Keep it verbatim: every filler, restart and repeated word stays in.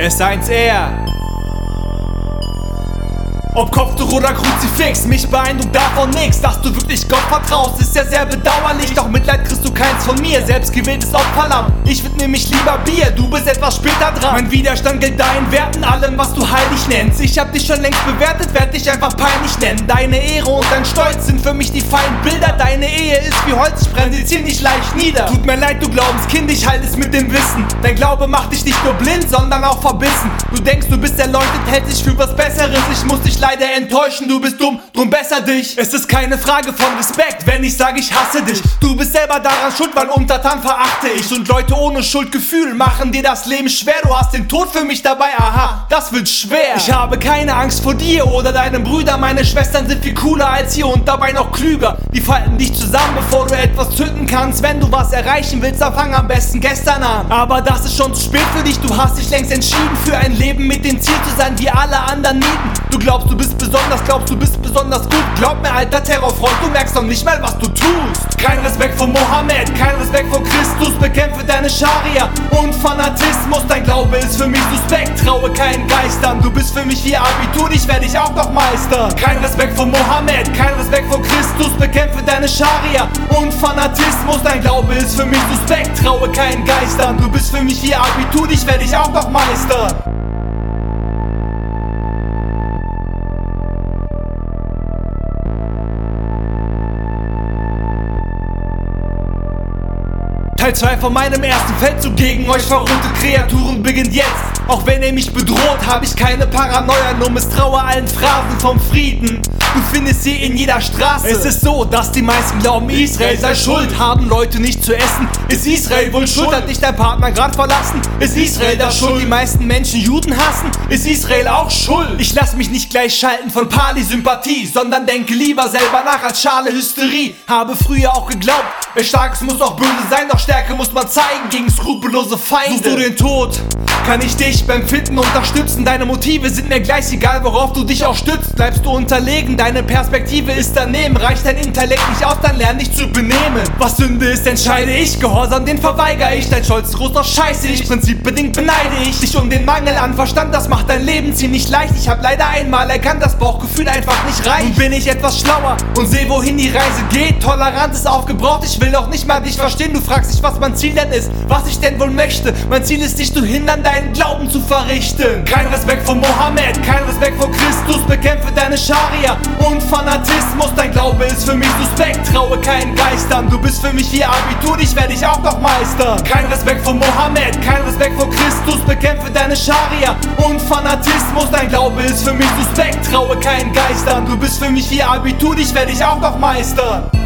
S eins R. Ob Kopftuch oder Kruzifix, mich beeindruckt davon nix. Dass du wirklich Gott vertraust, ist ja sehr bedauerlich. Doch Mitleid kriegst du keins von mir, selbstgewähltes Opferlamm. Ich widme mich lieber Bier, du bist etwas später dran. Mein Widerstand gilt deinen Werten, allem was du heilig nennst. Ich hab dich schon längst bewertet, werd dich einfach peinlich nennen. Deine Ehre und dein Stolz sind für mich die Feindbilder. Deine Ehe ist wie Holz, ich brenne sie ziemlich leicht nieder. Tut mir leid, du Glaubenskind, ich halt es mit dem Wissen. Dein Glaube macht dich nicht nur blind, sondern auch verbissen. Du denkst, du bist erleuchtet, hältst dich für was Besseres. Ich muss dich leider enttäuschen, du bist dumm, drum besser dich. Es ist keine Frage von Respekt, wenn ich sage, ich hasse dich. Du bist selber daran schuld, weil untertan verachte ich. Und Leute ohne Schuldgefühl machen dir das Leben schwer. Du hast den Tod für mich dabei, aha, das wird schwer. Ich habe keine Angst vor dir oder deinen Brüdern. Meine Schwestern sind viel cooler als ihr und dabei noch klüger. Die falten dich zusammen, bevor du etwas zünden kannst. Wenn du was erreichen willst, dann fang am besten gestern an. Aber das ist schon zu spät für dich, du hast dich längst entschieden für ein Leben mit dem Ziel zu sein wie alle anderen Nieten. Du glaubst, du bist besonders, glaubst, du bist besonders gut. Glaub mir, alter Terrorfreund, du merkst noch nicht mal, was du tust. Kein Respekt vor Mohammed, kein Respekt vor Christus. Bekämpfe deine Scharia und Fanatismus. Dein Glaube ist für mich suspekt, traue keinen Geistern. Du bist für mich wie Abitur, dich werde ich auch noch meistern. Kein Respekt vor Mohammed, kein Respekt vor Christus. Bekämpfe deine Scharia und Fanatismus. Dein Glaube ist für mich suspekt, traue keinen Geistern. Du bist für mich wie Abitur, dich werde ich auch noch meistern. Teil zwei von meinem ersten Feldzug gegen euch verrückte Kreaturen beginnt jetzt. Auch wenn ihr mich bedroht, habe ich keine Paranoia, nur misstraue allen Phrasen vom Frieden. Du findest sie in jeder Straße. Es ist so, dass die meisten glauben, Israel sei schuld. Haben Leute nicht zu essen? Ist Israel wohl schuld? Hat dich dein Partner grad verlassen? Ist Israel da schuld? Die meisten Menschen Juden hassen? Ist Israel auch schuld? Ich lass mich nicht gleich schalten von Pali-Sympathie, sondern denke lieber selber nach als Schale Hysterie. Habe früher auch geglaubt, wer stark ist, muss auch böse sein. Doch Stärke muss man zeigen gegen skrupellose Feinde. Suchst du den Tod? Kann ich dich beim Finden unterstützen? Deine Motive sind mir gleich egal, worauf du dich auch stützt. Bleibst du unterlegen, deine Perspektive ist daneben. Reicht dein Intellekt nicht aus, dann lern dich zu benehmen. Was Sünde ist, entscheide ich. Gehorsam, den verweigere ich. Dein Stolz groß, doch scheiße ich. Prinzipbedingt beneide ich dich um den Mangel an Verstand. Das macht dein Leben ziemlich leicht. Ich hab leider einmal erkannt, das Bauchgefühl einfach nicht reicht. Nun bin ich etwas schlauer und seh, wohin die Reise geht. Toleranz ist aufgebraucht, ich will doch nicht mal dich verstehen. Du fragst dich, was mein Ziel denn ist, was ich denn wohl möchte. Mein Ziel ist, dich zu hindern, deinen Glauben zu verrichten. Kein Respekt vor Mohammed, kein Respekt vor Christus. Bekämpfe deine Scharia und Fanatismus. Dein Glaube ist für mich suspekt, traue keinen Geistern. Du bist für mich wie Abitur, dich werde ich auch noch meistern. Kein Respekt vor Mohammed, kein Respekt vor Christus. Bekämpfe deine Scharia und Fanatismus. Dein Glaube ist für mich suspekt, traue keinen Geistern. Du bist für mich wie Abitur, dich werde ich auch noch meistern.